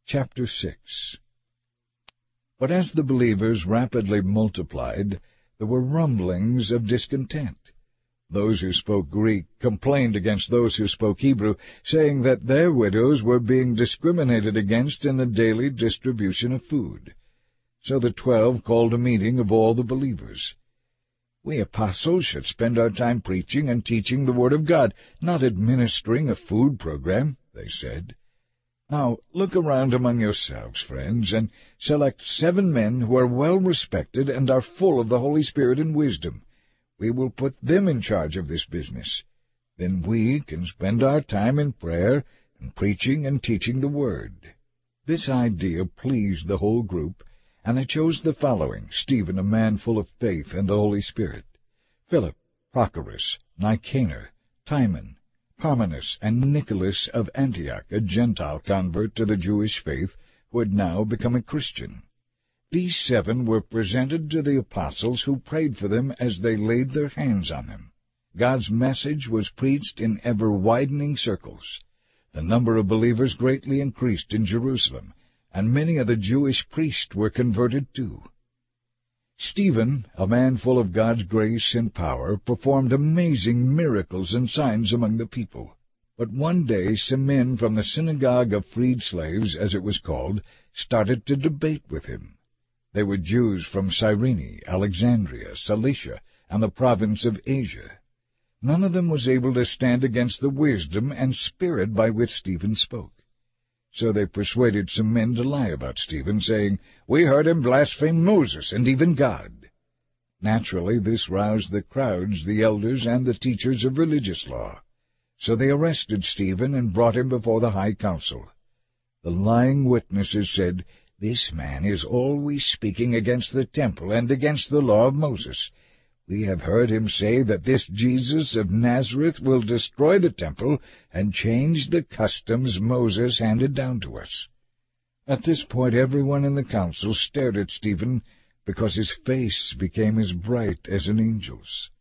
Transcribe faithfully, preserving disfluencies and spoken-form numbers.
Chapter six. But as the believers rapidly multiplied, there were rumblings of discontent. Those who spoke Greek complained against those who spoke Hebrew, saying that their widows were being discriminated against in the daily distribution of food. So the twelve called a meeting of all the believers. "We apostles should spend our time preaching and teaching the Word of God, not administering a food program," they said. "Now look around among yourselves, friends, and select seven men who are well respected and are full of the Holy Spirit and wisdom. We will put them in charge of this business. Then we can spend our time in prayer and preaching and teaching the Word." This idea pleased the whole group, and they chose the following: Stephen, a man full of faith and the Holy Spirit; Philip, Prochorus, Nicanor, Timon, Parmenas, and Nicholas of Antioch, a Gentile convert to the Jewish faith, who had now become a Christian. These seven were presented to the apostles, who prayed for them as they laid their hands on them. God's message was preached in ever-widening circles. The number of believers greatly increased in Jerusalem, and many of the Jewish priests were converted too. Stephen, a man full of God's grace and power, performed amazing miracles and signs among the people. But one day some men from the synagogue of freed slaves, as it was called, started to debate with him. They were Jews from Cyrene, Alexandria, Cilicia, and the province of Asia. None of them was able to stand against the wisdom and spirit by which Stephen spoke. So they persuaded some men to lie about Stephen, saying, "We heard him blaspheme Moses and even God." Naturally, this roused the crowds, the elders, and the teachers of religious law. So they arrested Stephen and brought him before the high council. The lying witnesses said, "This man is always speaking against the temple and against the law of Moses. We have heard him say that this Jesus of Nazareth will destroy the temple and change the customs Moses handed down to us." At this point everyone in the council stared at Stephen, because his face became as bright as an angel's.